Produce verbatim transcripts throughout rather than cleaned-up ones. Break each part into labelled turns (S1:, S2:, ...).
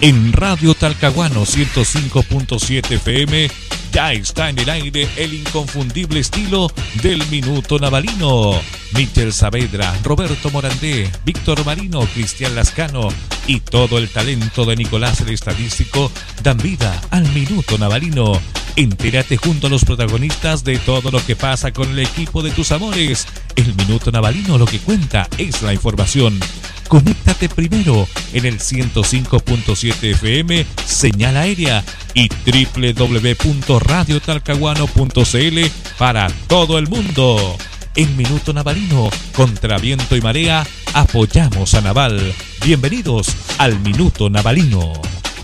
S1: En Radio Talcahuano ciento cinco punto siete F M ya está en el aire el inconfundible estilo del Minuto Navalino. Michel Saavedra, Roberto Morandé, Víctor Marino, Cristian Lascano y todo el talento de Nicolás el Estadístico dan vida al Minuto Navalino. Entérate junto a los protagonistas de todo lo que pasa con el equipo de tus amores. El Minuto Navalino lo que cuenta es la información. Conéctate primero en el ciento cinco punto siete F M, señal aérea y doble u doble u doble u punto radio talcahuano punto c l para todo el mundo. En Minuto Navalino, contra viento y marea, apoyamos a Naval. Bienvenidos al Minuto Navalino.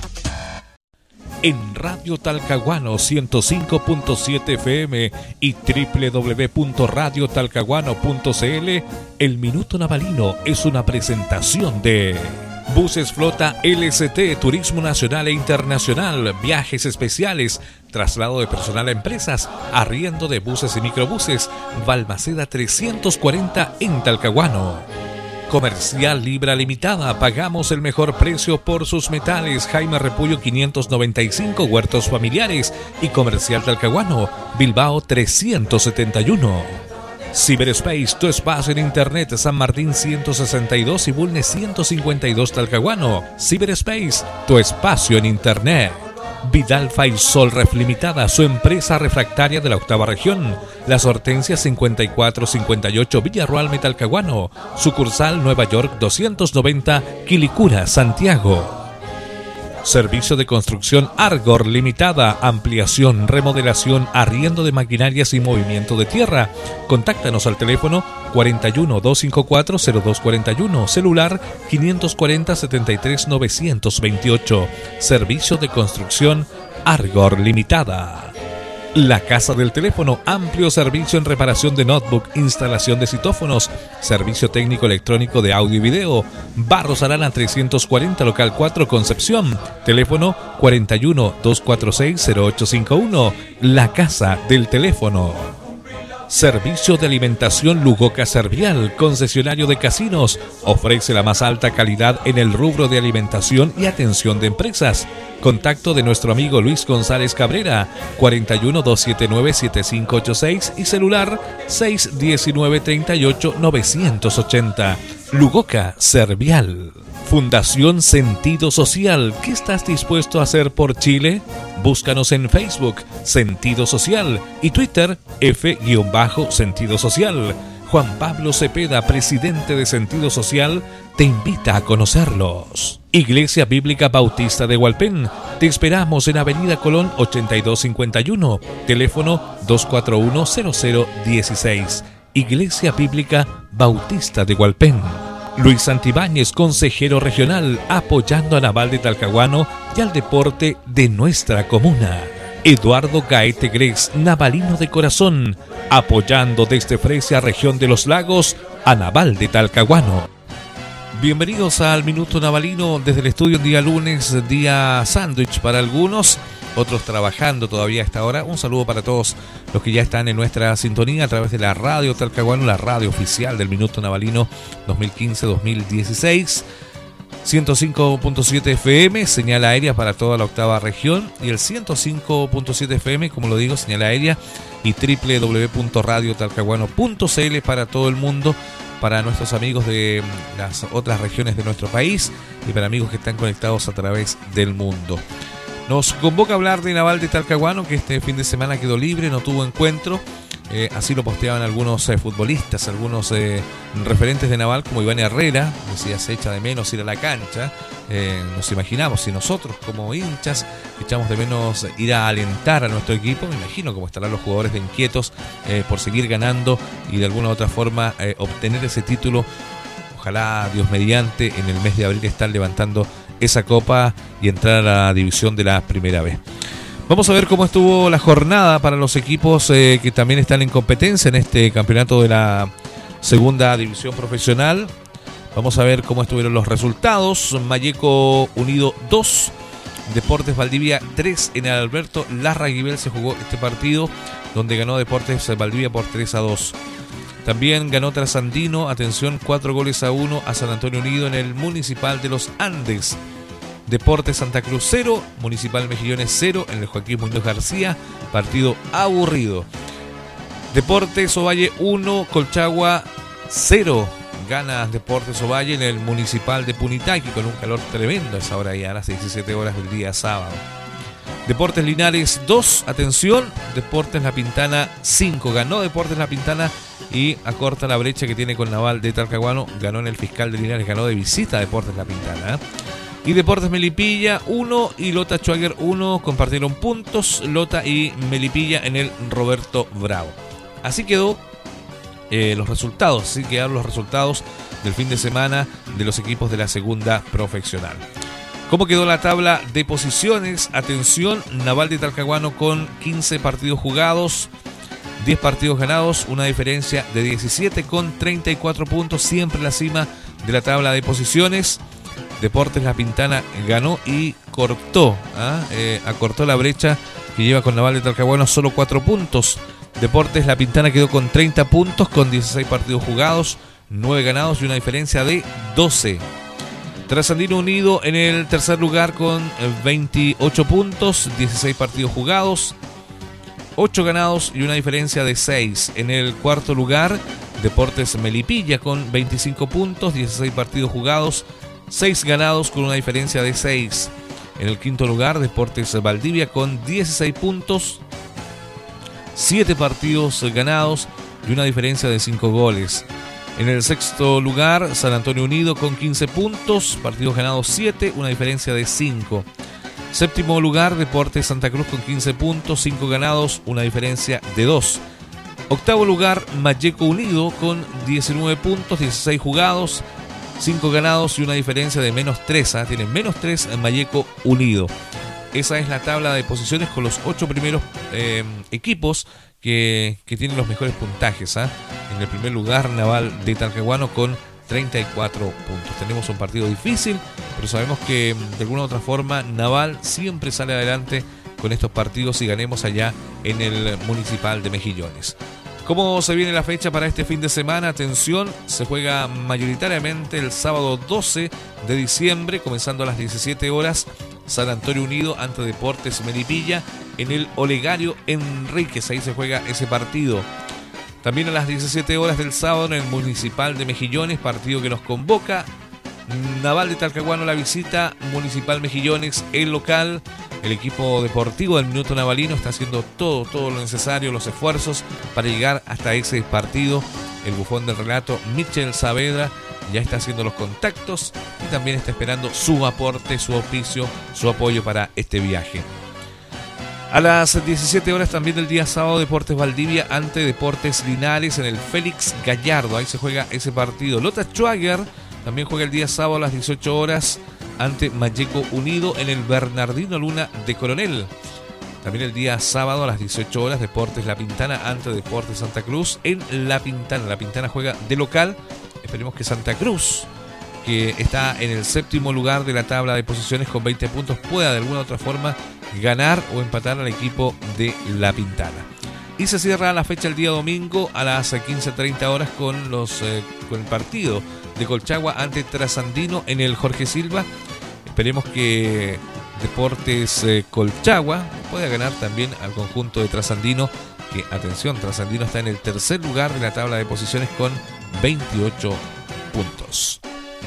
S1: En Radio Talcahuano ciento cinco punto siete F M y doble u doble u doble u punto radio talcahuano punto c l, el Minuto Navalino es una presentación de Buses Flota L S T, Turismo Nacional e Internacional, Viajes Especiales, traslado de personal a empresas, arriendo de buses y microbuses, Balmaceda trescientos cuarenta en Talcahuano. Comercial Libra Limitada, pagamos el mejor precio por sus metales. Jaime Repullo quinientos noventa y cinco, Huertos Familiares. Y Comercial Talcahuano, Bilbao trescientos setenta y uno. Cyberspace, tu espacio en internet, San Martín ciento sesenta y dos y Bulnes ciento cincuenta y dos Talcahuano. Cyberspace, tu espacio en internet. Vidal Faisol Ref Limitada, su empresa refractaria de la octava región. Las Hortensias cincuenta y cuatro cincuenta y ocho Villarroel Talcahuano. Sucursal Nueva York doscientos noventa Quilicura, Santiago. Servicio de construcción Argor Limitada, ampliación, remodelación, arriendo de maquinarias y movimiento de tierra. Contáctanos al teléfono cuarenta y uno, doscientos cincuenta y cuatro, cero dos cuarenta y uno, celular quinientos cuarenta, setenta y tres, novecientos veintiocho. Servicio de construcción Argor Limitada. La Casa del Teléfono, amplio servicio en reparación de notebook, instalación de citófonos, servicio técnico electrónico de audio y video. Barros Arana trescientos cuarenta, local cuatro, Concepción. Teléfono cuarenta y uno, doscientos cuarenta y seis, cero ocho cincuenta y uno. La Casa del Teléfono. Servicio de alimentación Lugoca Servial, concesionario de casinos, ofrece la más alta calidad en el rubro de alimentación y atención de empresas. Contacto de nuestro amigo Luis González Cabrera, cuarenta y uno, doscientos setenta y nueve, setenta y cinco ochenta y seis y celular seis uno nueve, treinta y ocho, novecientos ochenta. Lugoca Servial. Fundación Sentido Social, ¿qué estás dispuesto a hacer por Chile? Búscanos en Facebook, Sentido Social, y Twitter, F-Sentido Social. Juan Pablo Cepeda, presidente de Sentido Social, te invita a conocerlos. Iglesia Bíblica Bautista de Hualpén, te esperamos en Avenida Colón ochenta y dos cincuenta y uno, teléfono dos cuatro uno, cero cero uno seis. Iglesia Bíblica Bautista de Hualpén. Luis Santibáñez, consejero regional, apoyando a Naval de Talcahuano y al deporte de nuestra comuna. Eduardo Gaete Gres, navalino de corazón, apoyando desde Fresia, región de los lagos, a Naval de Talcahuano. Bienvenidos al Minuto Navalino desde el estudio, un día lunes, día sándwich para algunos, otros trabajando todavía a esta hora. Un saludo para todos los que ya están en nuestra sintonía a través de la Radio Talcahuano, la radio oficial del Minuto Navalino dos mil quince dos mil dieciséis. ciento cinco punto siete F M, señal aérea para toda la octava región, y el ciento cinco punto siete F M, como lo digo, señal aérea, y doble u doble u doble u punto radio talcahuano punto c l para todo el mundo, para nuestros amigos de las otras regiones de nuestro país y para amigos que están conectados a través del mundo. Nos convoca a hablar de Naval de Talcahuano, que este fin de semana quedó libre, no tuvo encuentro. Eh, así lo posteaban algunos eh, futbolistas, algunos eh, referentes de Naval, como Iván Herrera. Decía, se echa de menos ir a la cancha. Eh, nos imaginamos, si nosotros como hinchas echamos de menos ir a alentar a nuestro equipo, me imagino cómo estarán los jugadores de inquietos eh, por seguir ganando y de alguna u otra forma eh, obtener ese título. Ojalá, Dios mediante, en el mes de abril estar levantando esa copa y entrar a la división de la primera vez. Vamos a ver cómo estuvo la jornada para los equipos eh, que también están en competencia en este campeonato de la segunda división profesional. Vamos a ver cómo estuvieron los resultados. Malleco Unido dos, Deportes Valdivia tres. En el Alberto Larraguibel se jugó este partido, donde ganó Deportes Valdivia por tres a dos. También ganó Trasandino, atención, cuatro goles a uno a San Antonio Unido en el Municipal de los Andes. Deportes Santa Cruz cero, Municipal Mejillones cero en el Joaquín Muñoz García, partido aburrido. Deportes Ovalle uno, Colchagua cero, gana Deportes Ovalle en el Municipal de Punitaqui con un calor tremendo a esa hora ya, a las diecisiete horas del día sábado. Deportes Linares dos, atención, Deportes La Pintana cinco, ganó Deportes La Pintana y acorta la brecha que tiene con Naval de Talcahuano, ganó en el Fiscal de Linares, ganó de visita Deportes La Pintana, ¿eh? Y Deportes Melipilla uno y Lota Schwager uno, compartieron puntos Lota y Melipilla en el Roberto Bravo. Así quedó eh, los resultados, así quedaron los resultados del fin de semana de los equipos de la segunda profesional. ¿Cómo quedó la tabla de posiciones? Atención, Naval de Talcahuano con quince partidos jugados, diez partidos ganados, una diferencia de diecisiete con treinta y cuatro puntos, siempre en la cima de la tabla de posiciones. Deportes La Pintana ganó y cortó, ¿ah? eh, acortó la brecha que lleva con Naval de Talcahuano solo cuatro puntos. Deportes La Pintana quedó con treinta puntos, con dieciséis partidos jugados, nueve ganados y una diferencia de doce. Trasandino Unido en el tercer lugar con veintiocho puntos, dieciséis partidos jugados, ocho ganados y una diferencia de seis. En el cuarto lugar, Deportes Melipilla con veinticinco puntos, dieciséis partidos jugados, seis ganados con una diferencia de seis. En el quinto lugar, Deportes Valdivia con dieciséis puntos, siete partidos ganados y una diferencia de cinco goles. En el sexto lugar, San Antonio Unido con quince puntos, partidos ganados siete, una diferencia de cinco. Séptimo lugar, Deportes Santa Cruz con quince puntos, cinco ganados, una diferencia de dos. Octavo lugar, Mayeco Unido con diecinueve puntos, dieciséis jugados, cinco ganados y una diferencia de menos tres. ¿eh? Tienen menos tres en Mayeco Unido. Esa es la tabla de posiciones con los ocho primeros eh, equipos que, que tienen los mejores puntajes. ¿eh? En el primer lugar, Naval de Talcahuano con treinta y cuatro puntos. Tenemos un partido difícil, pero sabemos que de alguna u otra forma Naval siempre sale adelante con estos partidos y ganemos allá en el Municipal de Mejillones. ¿Cómo se viene la fecha para este fin de semana? Atención, se juega mayoritariamente el sábado doce de diciembre, comenzando a las diecisiete horas, San Antonio Unido ante Deportes Melipilla en el Olegario Enríquez. Ahí se juega ese partido. También a las diecisiete horas del sábado en el Municipal de Mejillones, partido que nos convoca. Naval de Talcahuano la visita, Municipal Mejillones el local. El equipo deportivo del Minuto Navalino está haciendo todo, todo lo necesario, los esfuerzos para llegar hasta ese partido. El bufón del relato, Michel Saavedra, ya está haciendo los contactos y también está esperando su aporte, su auspicio, su apoyo para este viaje. A las diecisiete horas también del día sábado, Deportes Valdivia ante Deportes Linares en el Félix Gallardo. Ahí se juega ese partido. Lota Schwager también juega el día sábado a las dieciocho horas ante Mayeco Unido en el Bernardino Luna de Coronel. También el día sábado a las dieciocho horas, Deportes La Pintana ante Deportes Santa Cruz en La Pintana. La Pintana juega de local. Esperemos que Santa Cruz, que está en el séptimo lugar de la tabla de posiciones con veinte puntos, pueda de alguna u otra forma ganar o empatar al equipo de La Pintana. Y se cierra la fecha el día domingo a las quince treinta horas con, los, eh, con el partido de Colchagua ante Trasandino en el Jorge Silva. Esperemos que Deportes eh, Colchagua pueda ganar también al conjunto de Trasandino, que, atención, Trasandino está en el tercer lugar de la tabla de posiciones con veintiocho puntos.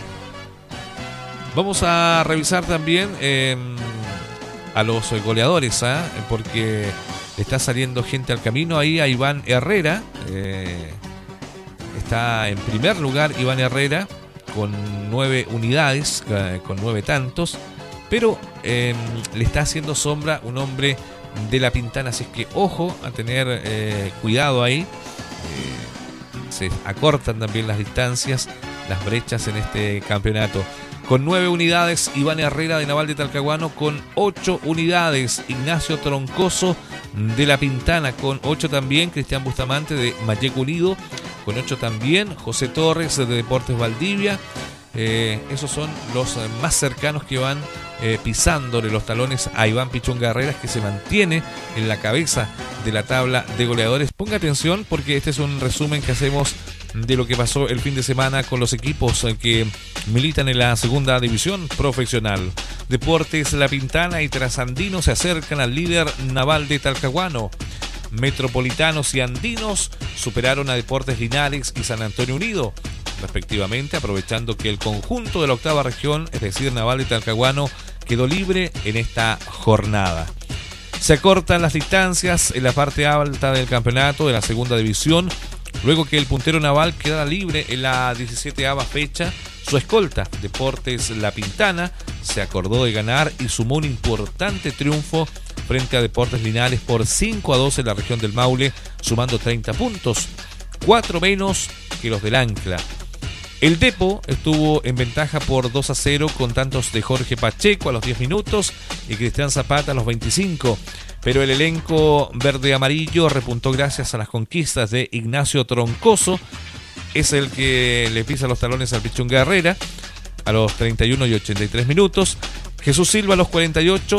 S1: Vamos a revisar también eh, a los goleadores, ¿eh? porque está saliendo gente al camino. Ahí a Iván Herrera, eh, está en primer lugar Iván Herrera con nueve unidades, eh, con nueve tantos, pero eh, le está haciendo sombra un hombre de La Pintana, así es que ojo a tener eh, cuidado ahí. Eh, se acortan también las distancias, las brechas en este campeonato. Con nueve unidades, Iván Herrera de Naval de Talcahuano. Con ocho unidades, Ignacio Troncoso de La Pintana. Con ocho también, Cristian Bustamante de Mayeco Unido. Con ocho también, José Torres de Deportes Valdivia. Eh, esos son los más cercanos que van eh, pisándole los talones a Iván Pichón Herreras, que se mantiene en la cabeza de la tabla de goleadores. Ponga atención porque este es un resumen que hacemos de lo que pasó el fin de semana con los equipos que militan en la segunda división profesional. Deportes La Pintana y Trasandino se acercan al líder naval de Talcahuano. Metropolitanos y Andinos superaron a Deportes Linares y San Antonio Unido, respectivamente, aprovechando que el conjunto de la octava región, es decir, Naval de Talcahuano, quedó libre en esta jornada. Se acortan las distancias en la parte alta del campeonato de la segunda división, luego que el puntero Naval quedara libre en la diecisietava fecha. Su escolta, Deportes La Pintana, se acordó de ganar y sumó un importante triunfo frente a Deportes Linares por cinco a dos en la región del Maule, sumando treinta puntos, cuatro menos que los del Ancla. El Depo estuvo en ventaja por dos a cero con tantos de Jorge Pacheco a los diez minutos y Cristian Zapata a los veinticinco, pero el elenco verde-amarillo repuntó gracias a las conquistas de Ignacio Troncoso. Es el que le pisa los talones al Pichunga Herrera a los treinta y uno y ochenta y tres minutos, Jesús Silva a los cuarenta y ocho,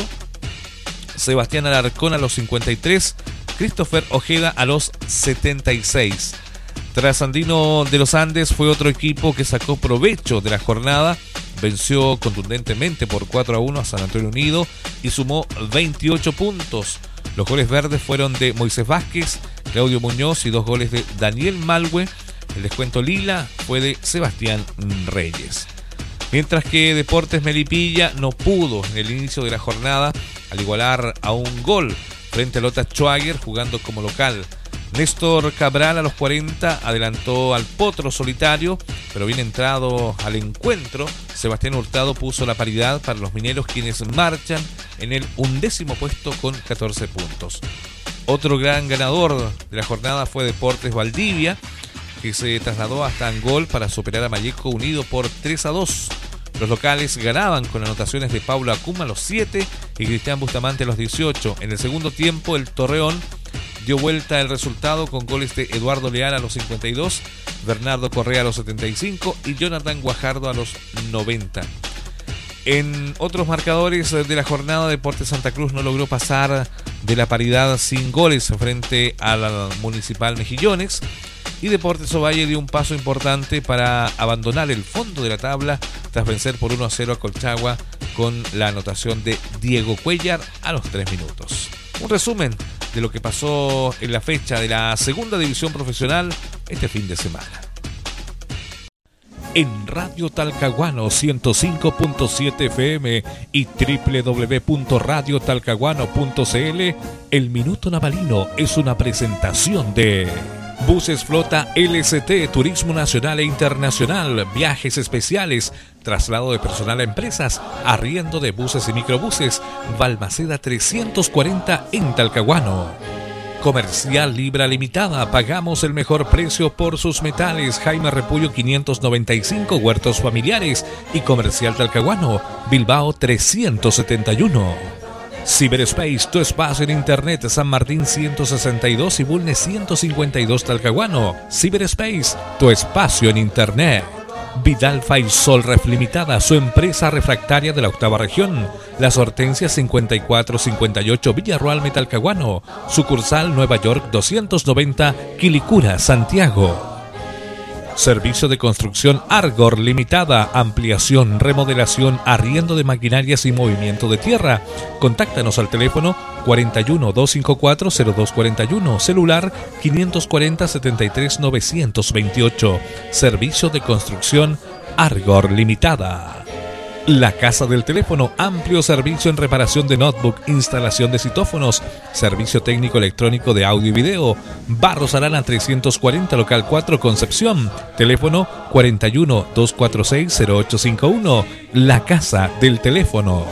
S1: Sebastián Alarcón a los cincuenta y tres, Christopher Ojeda a los setenta y seis. Trasandino de los Andes fue otro equipo que sacó provecho de la jornada, venció contundentemente por cuatro a uno a San Antonio Unido y sumó veintiocho puntos. Los goles verdes fueron de Moisés Vázquez, Claudio Muñoz y dos goles de Daniel Malhue. El descuento lila fue de Sebastián Reyes. Mientras que Deportes Melipilla no pudo en el inicio de la jornada al igualar a un gol frente a Lota Schwager jugando como local. Néstor Cabral a los cuarenta adelantó al Potro Solitario, pero bien entrado al encuentro, Sebastián Hurtado puso la paridad para los mineros, quienes marchan en el undécimo puesto con catorce puntos. Otro gran ganador de la jornada fue Deportes Valdivia, que se trasladó hasta Angol para superar a Malleco Unido por tres a dos. Los locales ganaban con anotaciones de Paulo Acuma a los siete y Cristian Bustamante a los dieciocho. En el segundo tiempo, el Torreón dio vuelta el resultado con goles de Eduardo Leal a los cincuenta y dos, Bernardo Correa a los setenta y cinco y Jonathan Guajardo a los noventa. En otros marcadores de la jornada, Deportes Santa Cruz no logró pasar de la paridad sin goles frente al Municipal Mejillones, y Deportes Ovalle dio un paso importante para abandonar el fondo de la tabla tras vencer por uno a cero a Colchagua con la anotación de Diego Cuellar a los tres minutos. Un resumen de lo que pasó en la fecha de la segunda división profesional este fin de semana. En Radio Talcahuano ciento cinco punto siete F M y doble u doble u doble u punto radio talcahuano punto c l, El Minuto Navalino es una presentación de Buses Flota L S T, Turismo Nacional e Internacional, Viajes Especiales, traslado de personal a empresas, arriendo de buses y microbuses, Balmaceda trescientos cuarenta en Talcahuano. Comercial Libra Limitada, pagamos el mejor precio por sus metales. Jaime Repullo quinientos noventa y cinco, Huertos Familiares. Y Comercial Talcahuano, Bilbao trescientos setenta y uno. Cyberspace, tu espacio en internet, San Martín ciento sesenta y dos y Bulnes ciento cincuenta y dos Talcahuano. Cyberspace, tu espacio en internet. Vidal Faisol Ref Limitada, su empresa refractaria de la octava región. Las Hortensias cincuenta y cuatro cincuenta y ocho Villarroel Talcahuano. Sucursal Nueva York doscientos noventa, Quilicura, Santiago. Servicio de construcción Argor Limitada, ampliación, remodelación, arriendo de maquinarias y movimiento de tierra. Contáctanos al teléfono cuarenta y uno, doscientos cincuenta y cuatro, cero dos cuarenta y uno, celular quinientos cuarenta, setenta y tres, novecientos veintiocho. Servicio de construcción Argor Limitada. La Casa del Teléfono, amplio servicio en reparación de notebook, instalación de citófonos, servicio técnico electrónico de audio y video. Barros Arana trescientos cuarenta, local cuatro, Concepción. Teléfono cuarenta y uno, doscientos cuarenta y seis, cero ocho cincuenta y uno. La Casa del Teléfono.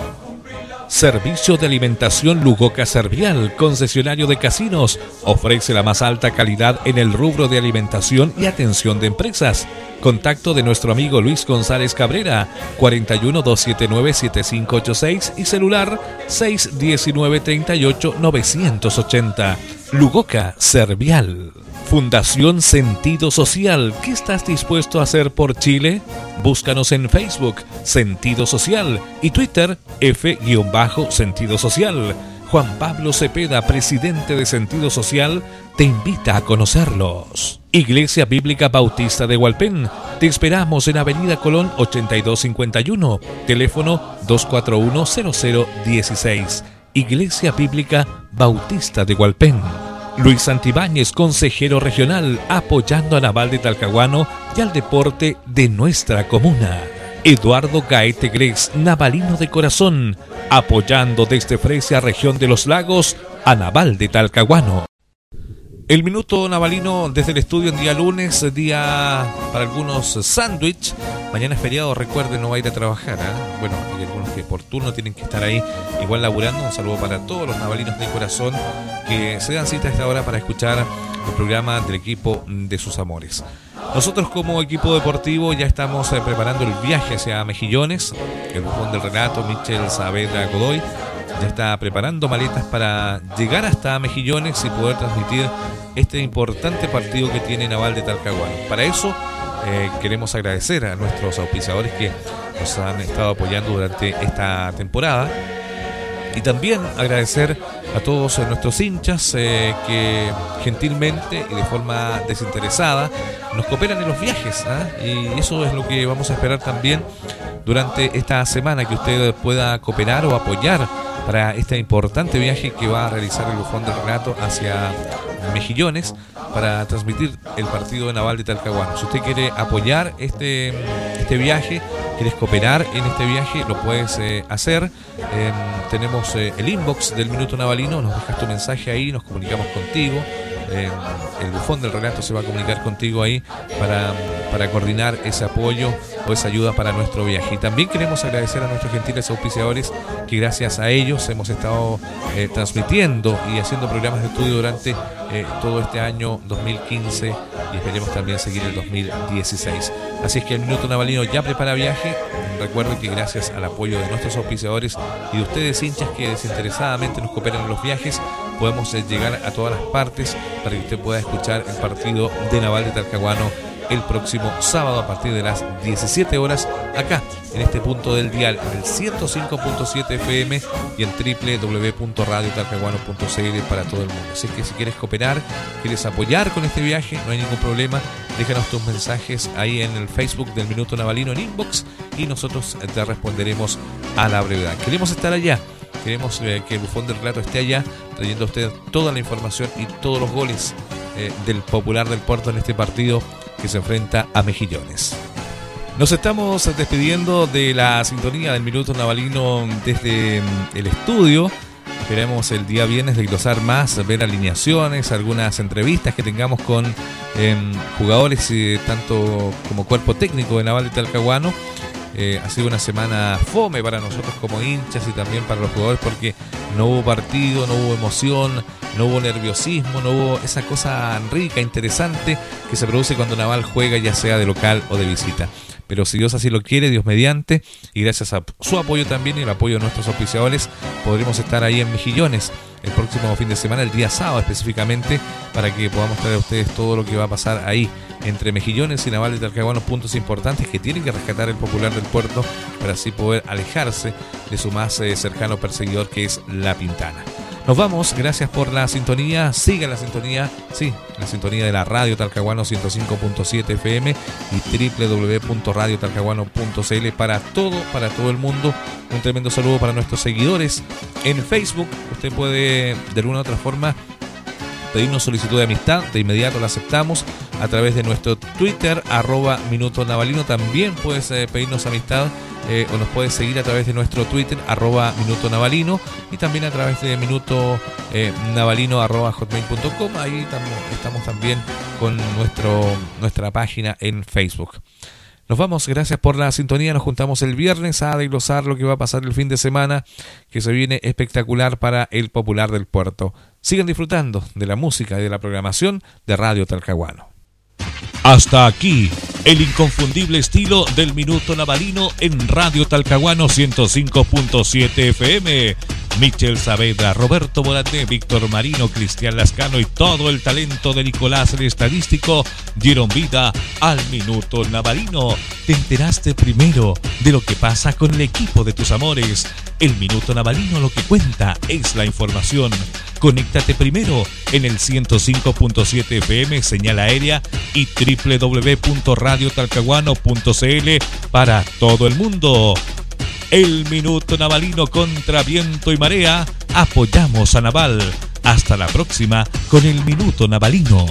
S1: Servicio de alimentación Lugoca Servial, concesionario de casinos, ofrece la más alta calidad en el rubro de alimentación y atención de empresas. Contacto de nuestro amigo Luis González Cabrera, cuarenta y uno, doscientos setenta y nueve, setenta y cinco ochenta y seis y celular seis uno nueve, treinta y ocho, novecientos ochenta. Lugoca Servial. Fundación Sentido Social. ¿Qué estás dispuesto a hacer por Chile? Búscanos en Facebook, Sentido Social, y Twitter, F-Sentido Social. Juan Pablo Cepeda, presidente de Sentido Social, te invita a conocerlos. Iglesia Bíblica Bautista de Hualpén. Te esperamos en Avenida Colón ochenta y dos cincuenta y uno, teléfono dos cuatro uno cero cero uno seis. Iglesia Bíblica Bautista de Hualpén. Luis Santibáñez, consejero regional, apoyando a Naval de Talcahuano y al deporte de nuestra comuna. Eduardo Gaete Gres, navalino de corazón, apoyando desde Fresia, región de los lagos, a Naval de Talcahuano. El minuto navalino desde el estudio en día lunes, día para algunos sándwich. Mañana es feriado, recuerden, no va a ir a trabajar, ¿eh? Bueno, hay algunos que por turno tienen que estar ahí igual laburando. Un saludo para todos los navalinos de corazón que se dan cita a esta hora para escuchar el programa del equipo de sus amores. Nosotros como equipo deportivo ya estamos eh, preparando el viaje hacia Mejillones. El bufón del relato, Michel Saavedra Godoy, ya está preparando maletas para llegar hasta Mejillones y poder transmitir este importante partido que tiene Naval de Talcahuano. Para eso eh, queremos agradecer a nuestros auspiciadores que nos han estado apoyando durante esta temporada. Y también agradecer a todos nuestros hinchas eh, que gentilmente y de forma desinteresada nos cooperan en los viajes, ¿eh? Y eso es lo que vamos a esperar también durante esta semana, que usted pueda cooperar o apoyar para este importante viaje que va a realizar el bufón del relato hacia Mejillones para transmitir el partido de Naval de Talcahuano. Si usted quiere apoyar este, este viaje, quieres cooperar en este viaje, lo puedes eh, hacer. Eh, tenemos eh, el inbox del Minuto Navalino, nos dejas tu mensaje ahí, nos comunicamos contigo. Eh, el bufón del relato se va a comunicar contigo ahí para, para coordinar ese apoyo o esa ayuda para nuestro viaje. Y también queremos agradecer a nuestros gentiles auspiciadores, que gracias a ellos hemos estado eh, transmitiendo y haciendo programas de estudio durante eh, todo este año dos mil quince y esperemos también seguir el dos mil dieciséis. Así es que el Minuto Navalino ya prepara viaje. Recuerden que gracias al apoyo de nuestros auspiciadores y de ustedes hinchas que desinteresadamente nos cooperan en los viajes, podemos eh, llegar a todas las partes para que usted pueda escuchar el partido de Naval de Talcahuano el próximo sábado a partir de las diecisiete horas acá en este punto del dial, en el ciento cinco punto siete F M y en doble u doble u doble u punto radio talcahuano punto c l para todo el mundo. Así que si quieres cooperar, quieres apoyar con este viaje, no hay ningún problema, déjanos tus mensajes ahí en el Facebook del Minuto Navalino en inbox y nosotros te responderemos a la brevedad. Queremos estar allá. Queremos eh, que el bufón del relato esté allá, trayendo a usted toda la información y todos los goles eh, del Popular del Puerto en este partido que se enfrenta a Mejillones. Nos estamos despidiendo de la sintonía del Minuto Navalino desde el estudio. Esperemos el día viernes desglosar más, ver alineaciones, algunas entrevistas que tengamos con eh, jugadores eh, tanto como cuerpo técnico de Naval de Talcahuano. Eh, ha sido una semana fome para nosotros como hinchas y también para los jugadores, porque no hubo partido, no hubo emoción, no hubo nerviosismo, no hubo esa cosa rica, interesante que se produce cuando Naval juega, ya sea de local o de visita. Pero si Dios así lo quiere, Dios mediante, y gracias a su apoyo también y el apoyo de nuestros auspiciadores, podremos estar ahí en Mejillones el próximo fin de semana, el día sábado específicamente, para que podamos traer a ustedes todo lo que va a pasar ahí entre Mejillones y Naval de Talcahuano, puntos importantes que tienen que rescatar el Popular del Puerto para así poder alejarse de su más eh, cercano perseguidor, que es La Pintana. Nos vamos, gracias por la sintonía, sigan la sintonía, sí, la sintonía de la radio Talcahuano ciento cinco punto siete F M y doble u doble u doble u punto radio talcahuano punto c l para todo, para todo el mundo. Un tremendo saludo para nuestros seguidores en Facebook. Usted puede de alguna u otra forma pedirnos solicitud de amistad, de inmediato la aceptamos a través de nuestro Twitter, arroba Minuto Navalino. También puedes eh, pedirnos amistad eh, o nos puedes seguir a través de nuestro Twitter, arroba Minuto Navalino, y también a través de Minuto eh, Navalino, arroba hotmail punto com. Ahí tam- estamos también con nuestro, nuestra página en Facebook. Nos vamos, gracias por la sintonía. Nos juntamos el viernes a desglosar lo que va a pasar el fin de semana, que se viene espectacular para el Popular del Puerto. Sigan disfrutando de la música y de la programación de Radio Talcahuano. Hasta aquí, el inconfundible estilo del Minuto Navalino en Radio Talcahuano ciento cinco punto siete F M. Michel Saavedra, Roberto Boraté, Víctor Marino, Cristian Lascano y todo el talento de Nicolás el Estadístico dieron vida al Minuto Navarino. Te enteraste primero de lo que pasa con el equipo de tus amores. El Minuto Navarino lo que cuenta es la información. Conéctate primero en el ciento cinco punto siete F M, señal aérea y doble u doble u doble u punto radio talcahuano punto c l para todo el mundo. El Minuto Navalino contra viento y marea. Apoyamos a Naval. Hasta la próxima con el Minuto Navalino.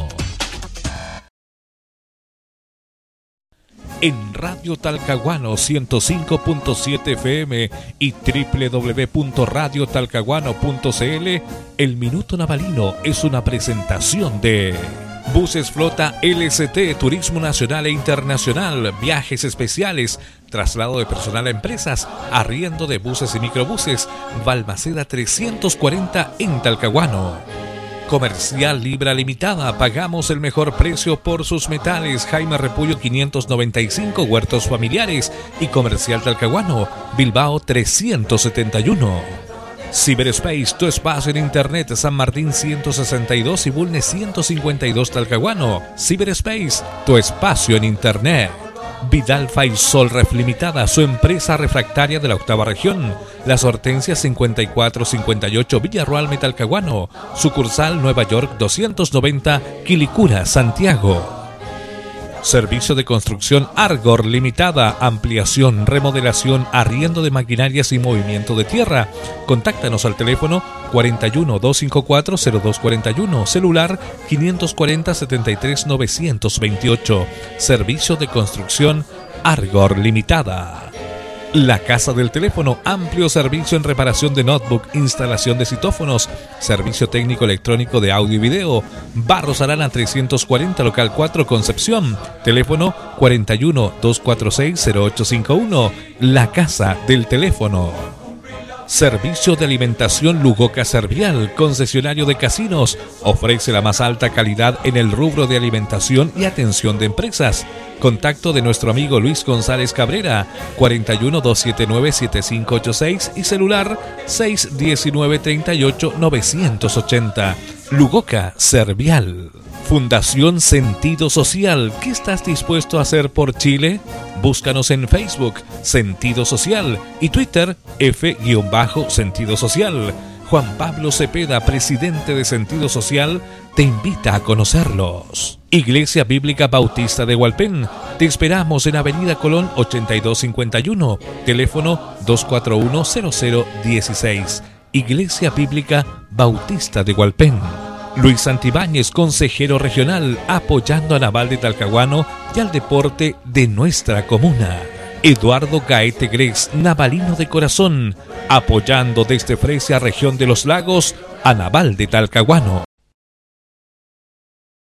S1: En Radio Talcahuano ciento cinco punto siete F M y doble u doble u doble u punto radio talcahuano punto c l, el Minuto Navalino es una presentación de Buses Flota L S T, Turismo Nacional e Internacional, viajes especiales, traslado de personal a empresas, arriendo de buses y microbuses, Balmaceda trescientos cuarenta en Talcahuano. Comercial Libra Limitada, pagamos el mejor precio por sus metales. Jaime Repullo quinientos noventa y cinco, Huertos Familiares. Y Comercial Talcahuano, Bilbao trescientos setenta y uno. Cyberspace, tu espacio en internet, San Martín ciento sesenta y dos y Bulnes ciento cincuenta y dos Talcahuano. Cyberspace, tu espacio en internet. Vidal Faisol Ref Limitada, su empresa refractaria de la octava región. Las Hortensias cincuenta y cuatro cincuenta y ocho Villarroel Talcahuano. Sucursal Nueva York doscientos noventa, Quilicura, Santiago. Servicio de construcción Argor Limitada, ampliación, remodelación, arriendo de maquinarias y movimiento de tierra. Contáctanos al teléfono cuarenta y uno, doscientos cincuenta y cuatro, cero dos cuarenta y uno, celular quinientos cuarenta, setenta y tres, novecientos veintiocho. Servicio de construcción Argor Limitada. La Casa del Teléfono, amplio servicio en reparación de notebook, instalación de citófonos, servicio técnico electrónico de audio y video. Barros Arana trescientos cuarenta, local cuatro, Concepción. Teléfono cuarenta y uno, doscientos cuarenta y seis, cero ocho cincuenta y uno. La Casa del Teléfono. Servicio de alimentación Lugoca Servial, concesionario de casinos, ofrece la más alta calidad en el rubro de alimentación y atención de empresas. Contacto de nuestro amigo Luis González Cabrera, cuarenta y uno, doscientos setenta y nueve, setenta y cinco ochenta y seis y celular seis uno nueve, treinta y ocho, novecientos ochenta. Lugoca Servial. Fundación Sentido Social, ¿qué estás dispuesto a hacer por Chile? Búscanos en Facebook, Sentido Social, y Twitter, F-Sentido Social. Juan Pablo Cepeda, presidente de Sentido Social, te invita a conocerlos. Iglesia Bíblica Bautista de Hualpén, te esperamos en Avenida Colón ochenta y dos cincuenta y uno, teléfono doscientos cuarenta y uno, cero cero dieciséis. Iglesia Bíblica Bautista de Hualpén. Luis Santibáñez, consejero regional, apoyando a Naval de Talcahuano y al deporte de nuestra comuna. Eduardo Gaete Gres, navalino de corazón, apoyando desde Fresia, región de los lagos, a Naval de Talcahuano.